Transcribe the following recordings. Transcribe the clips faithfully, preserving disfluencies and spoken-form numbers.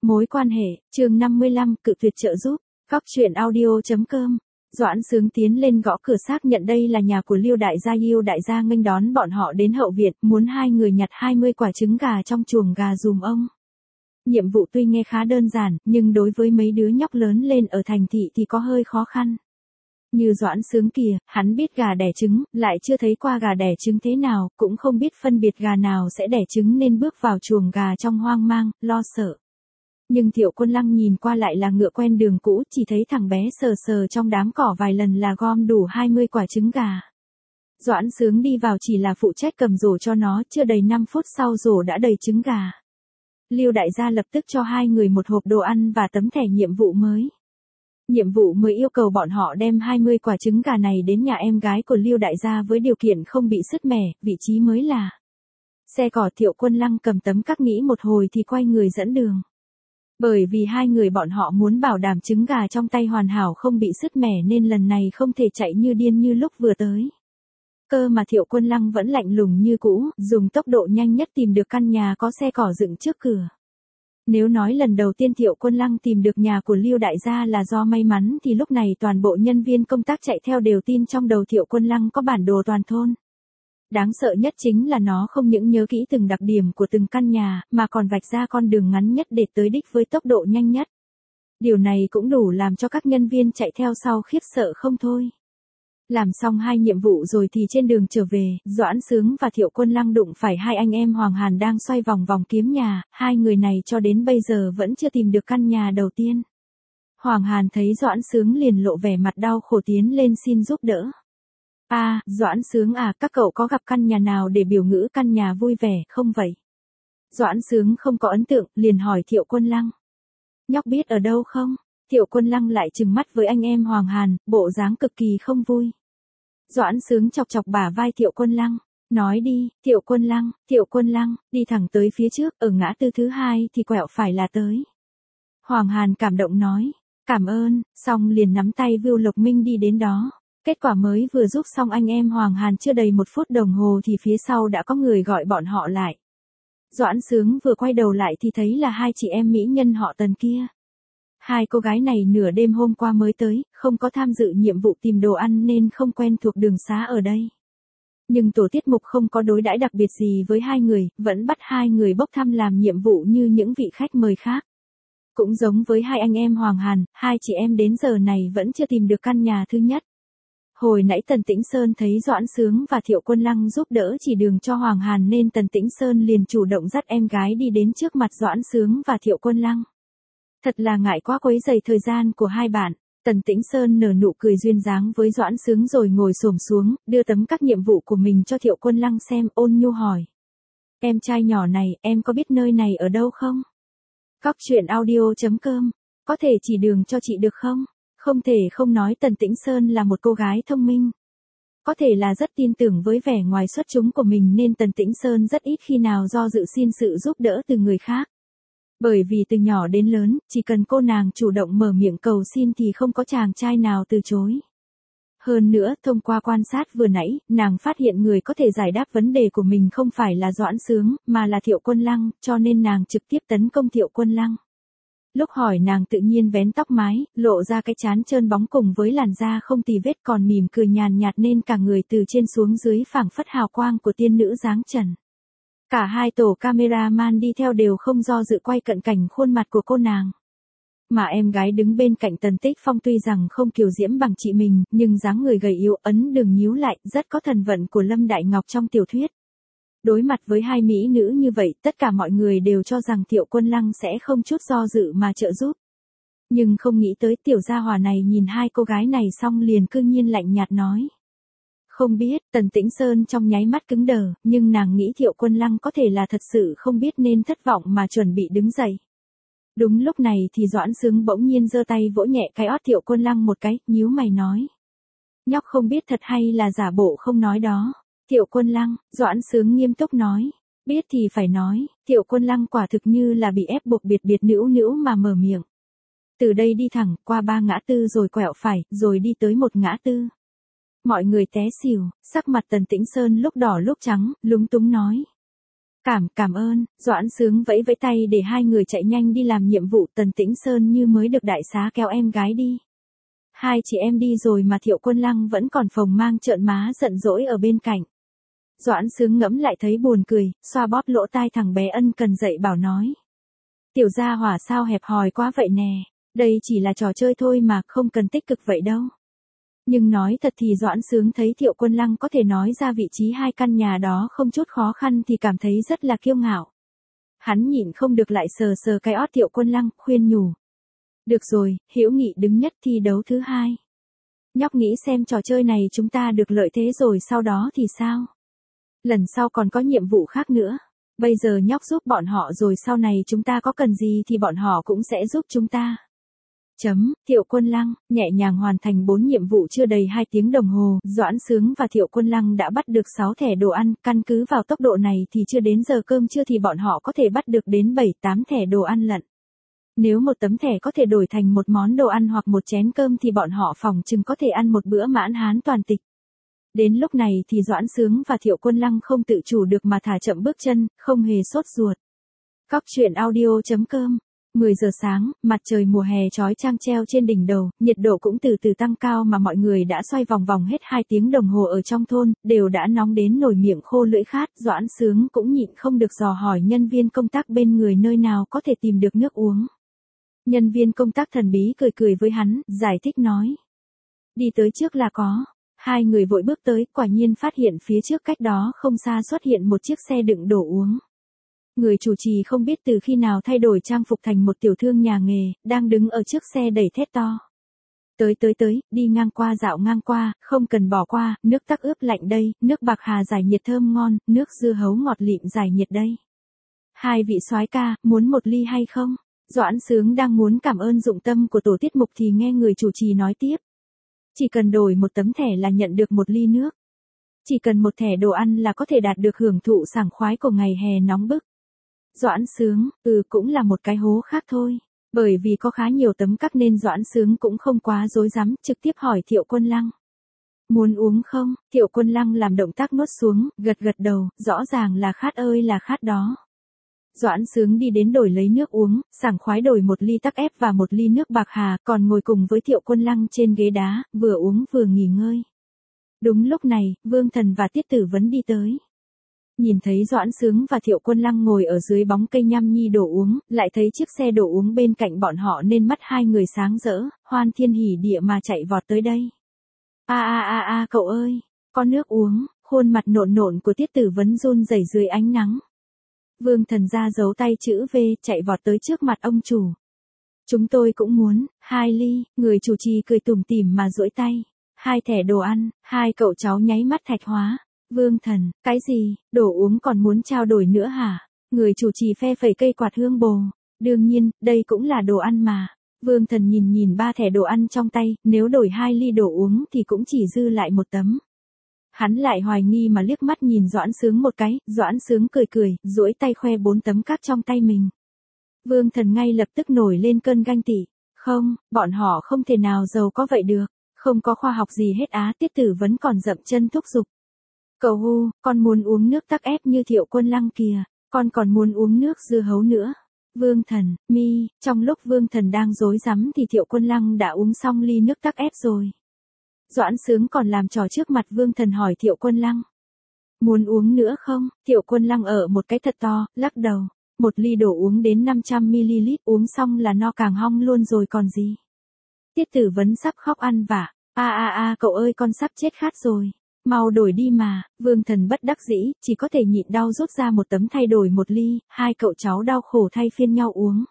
Mối quan hệ, chương năm mươi lăm, cự tuyệt trợ giúp. Góc truyện audio.com. Doãn Sướng tiến lên gõ cửa xác nhận đây là nhà của Liêu đại gia. Liêu đại gia nghênh đón bọn họ đến hậu viện, muốn hai người nhặt hai mươi quả trứng gà trong chuồng gà giùm ông. Nhiệm vụ tuy nghe khá đơn giản, nhưng đối với mấy đứa nhóc lớn lên ở thành thị thì có hơi khó khăn. Như Doãn Sướng kìa, hắn biết gà đẻ trứng, lại chưa thấy qua gà đẻ trứng thế nào, cũng không biết phân biệt gà nào sẽ đẻ trứng nên bước vào chuồng gà trong hoang mang, lo sợ. Nhưng Thiệu Quân Lăng nhìn qua lại là ngựa quen đường cũ, chỉ thấy thằng bé sờ sờ trong đám cỏ vài lần là gom đủ hai mươi quả trứng gà. Doãn Sướng đi vào chỉ là phụ trách cầm rổ cho nó, chưa đầy năm phút sau rổ đã đầy trứng gà. Liêu đại gia lập tức cho hai người một hộp đồ ăn và tấm thẻ nhiệm vụ mới. Nhiệm vụ mới yêu cầu bọn họ đem hai mươi quả trứng gà này đến nhà em gái của Liêu đại gia với điều kiện không bị sứt mẻ, vị trí mới là xe cỏ. Thiệu Quân Lăng cầm tấm cắc nghĩ một hồi thì quay người dẫn đường. Bởi vì hai người bọn họ muốn bảo đảm trứng gà trong tay hoàn hảo không bị sứt mẻ nên lần này không thể chạy như điên như lúc vừa tới. Cơ mà Thiệu Quân Lăng vẫn lạnh lùng như cũ, dùng tốc độ nhanh nhất tìm được căn nhà có xe cỏ dựng trước cửa. Nếu nói lần đầu tiên Thiệu Quân Lăng tìm được nhà của Liêu đại gia là do may mắn thì lúc này toàn bộ nhân viên công tác chạy theo đều tin trong đầu Thiệu Quân Lăng có bản đồ toàn thôn. Đáng sợ nhất chính là nó không những nhớ kỹ từng đặc điểm của từng căn nhà, mà còn vạch ra con đường ngắn nhất để tới đích với tốc độ nhanh nhất. Điều này cũng đủ làm cho các nhân viên chạy theo sau khiếp sợ không thôi. Làm xong hai nhiệm vụ rồi thì trên đường trở về, Doãn Sướng và Thiệu Quân Lăng đụng phải hai anh em Hoàng Hàn đang xoay vòng vòng kiếm nhà, hai người này cho đến bây giờ vẫn chưa tìm được căn nhà đầu tiên. Hoàng Hàn thấy Doãn Sướng liền lộ vẻ mặt đau khổ tiến lên xin giúp đỡ. À, Doãn Sướng à, các cậu có gặp căn nhà nào để biểu ngữ căn nhà vui vẻ không vậy? Doãn Sướng không có ấn tượng, liền hỏi Thiệu Quân Lăng. Nhóc biết ở đâu không? Thiệu Quân Lăng lại trừng mắt với anh em Hoàng Hàn, bộ dáng cực kỳ không vui. Doãn Sướng chọc chọc bả vai Thiệu Quân Lăng, nói đi. Thiệu Quân Lăng, Thiệu Quân Lăng, đi thẳng tới phía trước, ở ngã tư thứ hai thì quẹo phải là tới. Hoàng Hàn cảm động nói, cảm ơn, xong liền nắm tay Vưu Lộc Minh đi đến đó. Kết quả mới vừa giúp xong anh em Hoàng Hàn chưa đầy một phút đồng hồ thì phía sau đã có người gọi bọn họ lại. Doãn Sướng vừa quay đầu lại thì thấy là hai chị em mỹ nhân họ Tần kia. Hai cô gái này nửa đêm hôm qua mới tới, không có tham dự nhiệm vụ tìm đồ ăn nên không quen thuộc đường xá ở đây. Nhưng tổ tiết mục không có đối đãi đặc biệt gì với hai người, vẫn bắt hai người bốc thăm làm nhiệm vụ như những vị khách mời khác. Cũng giống với hai anh em Hoàng Hàn, hai chị em đến giờ này vẫn chưa tìm được căn nhà thứ nhất. Hồi nãy Tần Tĩnh Sơn thấy Doãn Sướng và Thiệu Quân Lăng giúp đỡ chỉ đường cho Hoàng Hàn nên Tần Tĩnh Sơn liền chủ động dắt em gái đi đến trước mặt Doãn Sướng và Thiệu Quân Lăng. Thật là ngại quá quấy rầy thời gian của hai bạn. Tần Tĩnh Sơn nở nụ cười duyên dáng với Doãn Sướng rồi ngồi xổm xuống, đưa tấm các nhiệm vụ của mình cho Thiệu Quân Lăng xem, ôn nhu hỏi. Em trai nhỏ này, em có biết nơi này ở đâu không? Góc truyện audio.com. Có thể chỉ đường cho chị được không? Không thể không nói Tần Tĩnh Sơn là một cô gái thông minh. Có thể là rất tin tưởng với vẻ ngoài xuất chúng của mình nên Tần Tĩnh Sơn rất ít khi nào do dự xin sự giúp đỡ từ người khác. Bởi vì từ nhỏ đến lớn, chỉ cần cô nàng chủ động mở miệng cầu xin thì không có chàng trai nào từ chối. Hơn nữa, thông qua quan sát vừa nãy, nàng phát hiện người có thể giải đáp vấn đề của mình không phải là Doãn Sướng, mà là Thiệu Quân Lăng, cho nên nàng trực tiếp tấn công Thiệu Quân Lăng. Lúc hỏi nàng tự nhiên vén tóc mái, lộ ra cái trán trơn bóng cùng với làn da không tì vết còn mỉm cười nhàn nhạt nên cả người từ trên xuống dưới phảng phất hào quang của tiên nữ dáng trần. Cả hai tổ cameraman đi theo đều không do dự quay cận cảnh khuôn mặt của cô nàng. Mà em gái đứng bên cạnh Tần Tích Phong tuy rằng không kiều diễm bằng chị mình, nhưng dáng người gầy yếu ấn đường nhíu lại, rất có thần vận của Lâm Đại Ngọc trong tiểu thuyết. Đối mặt với hai mỹ nữ như vậy, tất cả mọi người đều cho rằng Thiệu Quân Lăng sẽ không chút do dự mà trợ giúp. Nhưng không nghĩ tới tiểu gia hỏa này nhìn hai cô gái này xong liền cư nhiên lạnh nhạt nói. Không biết. Tần Tĩnh Sơn trong nháy mắt cứng đờ, nhưng nàng nghĩ Thiệu Quân Lăng có thể là thật sự không biết nên thất vọng mà chuẩn bị đứng dậy. Đúng lúc này thì Doãn Sướng bỗng nhiên giơ tay vỗ nhẹ cái ót Thiệu Quân Lăng một cái, nhíu mày nói. Nhóc không biết thật hay là giả bộ không nói đó. Thiệu Quân Lăng, Doãn Sướng nghiêm túc nói. Biết thì phải nói. Thiệu Quân Lăng quả thực như là bị ép buộc biệt biệt nữu nữu mà mở miệng. Từ đây đi thẳng, qua ba ngã tư rồi quẹo phải, rồi đi tới một ngã tư. Mọi người té xỉu, sắc mặt Tần Tĩnh Sơn lúc đỏ lúc trắng, lúng túng nói. Cảm, cảm ơn, Doãn Sướng vẫy vẫy tay để hai người chạy nhanh đi làm nhiệm vụ. Tần Tĩnh Sơn như mới được đại xá kéo em gái đi. Hai chị em đi rồi mà Thiệu Quân Lăng vẫn còn phồng mang trợn má giận dỗi ở bên cạnh. Doãn Sướng ngẫm lại thấy buồn cười, xoa bóp lỗ tai thằng bé ân cần dạy bảo nói. Tiểu gia hỏa sao hẹp hòi quá vậy nè, đây chỉ là trò chơi thôi mà, không cần tích cực vậy đâu. Nhưng nói thật thì Doãn Sướng thấy Thiệu Quân Lăng có thể nói ra vị trí hai căn nhà đó không chút khó khăn thì cảm thấy rất là kiêu ngạo. Hắn nhịn không được lại sờ sờ cái ót Thiệu Quân Lăng, khuyên nhủ. Được rồi, hữu nghị đứng nhất thi đấu thứ hai. Nhóc nghĩ xem trò chơi này chúng ta được lợi thế rồi sau đó thì sao? Lần sau còn có nhiệm vụ khác nữa. Bây giờ nhóc giúp bọn họ rồi sau này chúng ta có cần gì thì bọn họ cũng sẽ giúp chúng ta. Chấm, Thiệu Quân Lăng, nhẹ nhàng hoàn thành bốn nhiệm vụ chưa đầy hai tiếng đồng hồ, Doãn Sướng và Thiệu Quân Lăng đã bắt được sáu thẻ đồ ăn, căn cứ vào tốc độ này thì chưa đến giờ cơm trưa thì bọn họ có thể bắt được đến bảy tám thẻ đồ ăn lận. Nếu một tấm thẻ có thể đổi thành một món đồ ăn hoặc một chén cơm thì bọn họ phỏng chừng có thể ăn một bữa mãn hán toàn tịch. Đến lúc này thì Doãn Sướng và Thiệu Quân Lăng không tự chủ được mà thả chậm bước chân, không hề sốt ruột. Cóc truyện audio chấm com mười giờ sáng, mặt trời mùa hè chói chang treo trên đỉnh đầu, nhiệt độ cũng từ từ tăng cao mà mọi người đã xoay vòng vòng hết hai tiếng đồng hồ ở trong thôn, đều đã nóng đến nổi miệng khô lưỡi khát. Doãn Sướng cũng nhịn không được dò hỏi nhân viên công tác bên người nơi nào có thể tìm được nước uống. Nhân viên công tác thần bí cười cười với hắn, giải thích nói. Đi tới trước là có. Hai người vội bước tới, quả nhiên phát hiện phía trước cách đó không xa xuất hiện một chiếc xe đựng đồ uống. Người chủ trì không biết từ khi nào thay đổi trang phục thành một tiểu thương nhà nghề, đang đứng ở trước xe đẩy thét to. Tới tới tới, đi ngang qua dạo ngang qua, không cần bỏ qua, nước tắc ướp lạnh đây, nước bạc hà giải nhiệt thơm ngon, nước dưa hấu ngọt lịm giải nhiệt đây. Hai vị soái ca, muốn một ly hay không? Doãn Sướng đang muốn cảm ơn dụng tâm của tổ tiết mục thì nghe người chủ trì nói tiếp. Chỉ cần đổi một tấm thẻ là nhận được một ly nước. Chỉ cần một thẻ đồ ăn là có thể đạt được hưởng thụ sảng khoái của ngày hè nóng bức. Doãn Sướng, ừ cũng là một cái hố khác thôi. Bởi vì có khá nhiều tấm cắc nên Doãn Sướng cũng không quá rối rắm, trực tiếp hỏi Thiệu Quân Lăng. Muốn uống không? Thiệu Quân Lăng làm động tác nuốt xuống, gật gật đầu, rõ ràng là khát ơi là khát đó. Doãn Sướng đi đến đổi lấy nước uống, sảng khoái đổi một ly tắc ép và một ly nước bạc hà, còn ngồi cùng với Thiệu Quân Lăng trên ghế đá, vừa uống vừa nghỉ ngơi. Đúng lúc này, Vương Thần và Tiết Tử Vấn đi tới. Nhìn thấy Doãn Sướng và Thiệu Quân Lăng ngồi ở dưới bóng cây nham nhi đổ uống, lại thấy chiếc xe đổ uống bên cạnh bọn họ nên mắt hai người sáng rỡ, hoan thiên hỉ địa mà chạy vọt tới đây. A a a a cậu ơi, có nước uống, khuôn mặt nộn nộn của Tiết Tử Vấn run rẩy dưới ánh nắng. Vương Thần ra dấu tay chữ V, chạy vọt tới trước mặt ông chủ. Chúng tôi cũng muốn, hai ly, người chủ trì cười tủm tỉm mà duỗi tay. Hai thẻ đồ ăn, hai cậu cháu nháy mắt thạch hóa. Vương Thần, cái gì, đồ uống còn muốn trao đổi nữa hả? Người chủ trì phe phẩy cây quạt hương bồ. Đương nhiên, đây cũng là đồ ăn mà. Vương Thần nhìn nhìn ba thẻ đồ ăn trong tay, nếu đổi hai ly đồ uống thì cũng chỉ dư lại một tấm. Hắn lại hoài nghi mà liếc mắt nhìn Doãn Sướng một cái, Doãn Sướng cười cười, duỗi tay khoe bốn tấm cát trong tay mình. Vương Thần ngay lập tức nổi lên cơn ganh tị. Không, bọn họ không thể nào giàu có vậy được. Không có khoa học gì hết á. Tiết Tử Vấn còn dậm chân thúc giục. Cậu Hu, con muốn uống nước tắc ép như Thiệu Quân Lăng kìa, con còn muốn uống nước dưa hấu nữa. Vương Thần, mi, trong lúc Vương Thần đang rối rắm thì Thiệu Quân Lăng đã uống xong ly nước tắc ép rồi. Doãn Sướng còn làm trò trước mặt Vương Thần hỏi Thiệu Quân Lăng. Muốn uống nữa không? Thiệu Quân Lăng ở một cái thật to, lắc đầu. Một ly đổ uống đến năm trăm mi li lít uống xong là no càng hong luôn rồi còn gì. Tiết Tử Vấn sắp khóc ăn vạ. A a a cậu ơi con sắp chết khát rồi. Mau đổi đi mà. Vương Thần bất đắc dĩ, chỉ có thể nhịn đau rút ra một tấm thay đổi một ly, hai cậu cháu đau khổ thay phiên nhau uống.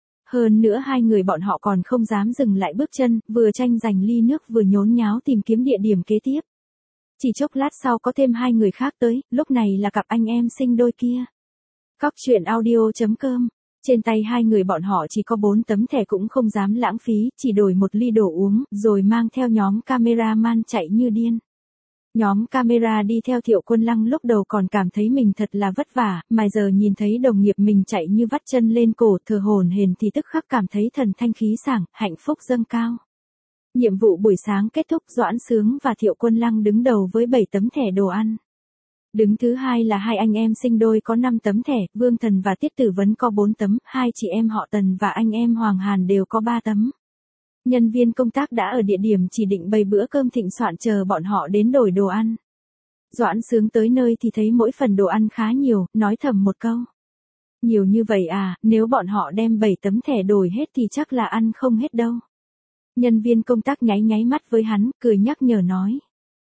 Hơn nữa hai người bọn họ còn không dám dừng lại bước chân, vừa tranh giành ly nước vừa nhốn nháo tìm kiếm địa điểm kế tiếp. Chỉ chốc lát sau có thêm hai người khác tới, lúc này là cặp anh em sinh đôi kia. Cóc truyện audio chấm com. Trên tay hai người bọn họ chỉ có bốn tấm thẻ cũng không dám lãng phí, chỉ đổi một ly đồ uống, rồi mang theo nhóm cameraman chạy như điên. Nhóm camera đi theo Thiệu Quân Lăng lúc đầu còn cảm thấy mình thật là vất vả, mà giờ nhìn thấy đồng nghiệp mình chạy như vắt chân lên cổ thở hổn hển thì tức khắc cảm thấy thần thanh khí sảng, hạnh phúc dâng cao. Nhiệm vụ buổi sáng kết thúc, Doãn Sướng và Thiệu Quân Lăng đứng đầu với bảy tấm thẻ đồ ăn. Đứng thứ hai là hai anh em sinh đôi có năm tấm thẻ, Vương Thần và Tiết Tử Vấn có bốn tấm, hai chị em họ Tần và anh em Hoàng Hàn đều có ba tấm. Nhân viên công tác đã ở địa điểm chỉ định bày bữa cơm thịnh soạn chờ bọn họ đến đổi đồ ăn. Doãn Sướng tới nơi thì thấy mỗi phần đồ ăn khá nhiều, nói thầm một câu. Nhiều như vậy à, nếu bọn họ đem bảy tấm thẻ đổi hết thì chắc là ăn không hết đâu. Nhân viên công tác nháy nháy mắt với hắn, cười nhắc nhở nói.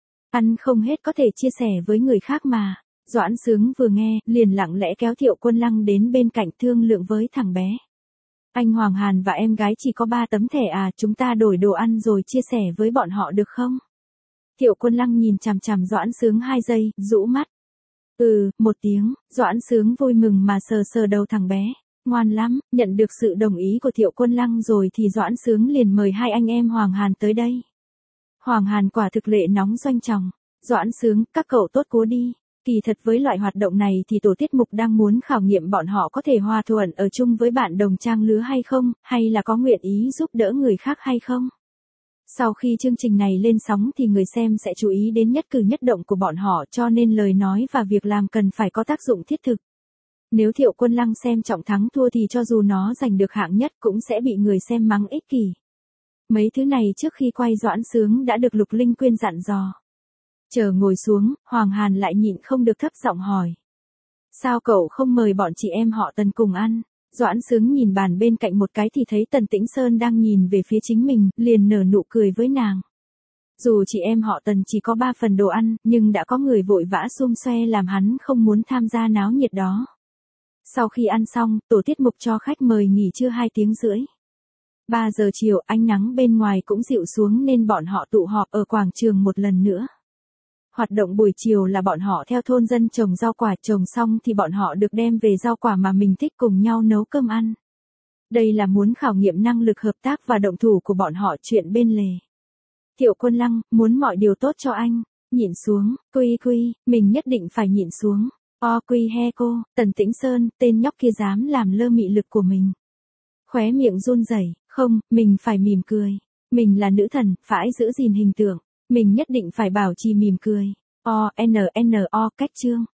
Ăn không hết có thể chia sẻ với người khác mà. Doãn Sướng vừa nghe, liền lặng lẽ kéo Thiệu Quân Lăng đến bên cạnh thương lượng với thằng bé. Anh Hoàng Hàn và em gái chỉ có ba tấm thẻ à, chúng ta đổi đồ ăn rồi chia sẻ với bọn họ được không? Thiệu Quân Lăng nhìn chằm chằm Doãn Sướng hai giây, rũ mắt. Ừ, một tiếng, Doãn Sướng vui mừng mà sờ sờ đầu thằng bé. Ngoan lắm, nhận được sự đồng ý của Thiệu Quân Lăng rồi thì Doãn Sướng liền mời hai anh em Hoàng Hàn tới đây. Hoàng Hàn quả thực lệ nóng doanh tròng. Doãn Sướng, các cậu tốt cố đi. Kỳ thật với loại hoạt động này thì tổ tiết mục đang muốn khảo nghiệm bọn họ có thể hòa thuận ở chung với bạn đồng trang lứa hay không, hay là có nguyện ý giúp đỡ người khác hay không. Sau khi chương trình này lên sóng thì người xem sẽ chú ý đến nhất cử nhất động của bọn họ, cho nên lời nói và việc làm cần phải có tác dụng thiết thực. Nếu Thiệu Quân Lăng xem trọng thắng thua thì cho dù nó giành được hạng nhất cũng sẽ bị người xem mắng ích kỷ. Mấy thứ này trước khi quay Doãn Sướng đã được Lục Linh Quyên dặn dò. Chờ ngồi xuống, Hoàng Hàn lại nhịn không được thấp giọng hỏi. Sao cậu không mời bọn chị em họ Tần cùng ăn? Doãn Sướng nhìn bàn bên cạnh một cái thì thấy Tần Tĩnh Sơn đang nhìn về phía chính mình, liền nở nụ cười với nàng. Dù chị em họ Tần chỉ có ba phần đồ ăn, nhưng đã có người vội vã xum xoe làm hắn không muốn tham gia náo nhiệt đó. Sau khi ăn xong, tổ tiết mục cho khách mời nghỉ trưa hai tiếng rưỡi. ba giờ chiều, ánh nắng bên ngoài cũng dịu xuống nên bọn họ tụ họp ở quảng trường một lần nữa. Hoạt động buổi chiều là bọn họ theo thôn dân trồng rau quả, trồng xong thì bọn họ được đem về rau quả mà mình thích cùng nhau nấu cơm ăn. Đây là muốn khảo nghiệm năng lực hợp tác và động thủ của bọn họ chuyện bên lề. Thiệu Quân Lăng, muốn mọi điều tốt cho anh. Nhịn xuống, quy quy, mình nhất định phải nhịn xuống. O quy he cô, Tần Tĩnh Sơn, tên nhóc kia dám làm lơ mị lực của mình. Khóe miệng run rẩy, không, mình phải mỉm cười. Mình là nữ thần, phải giữ gìn hình tượng. Mình nhất định phải bảo trì mỉm cười. O N N O cách chương.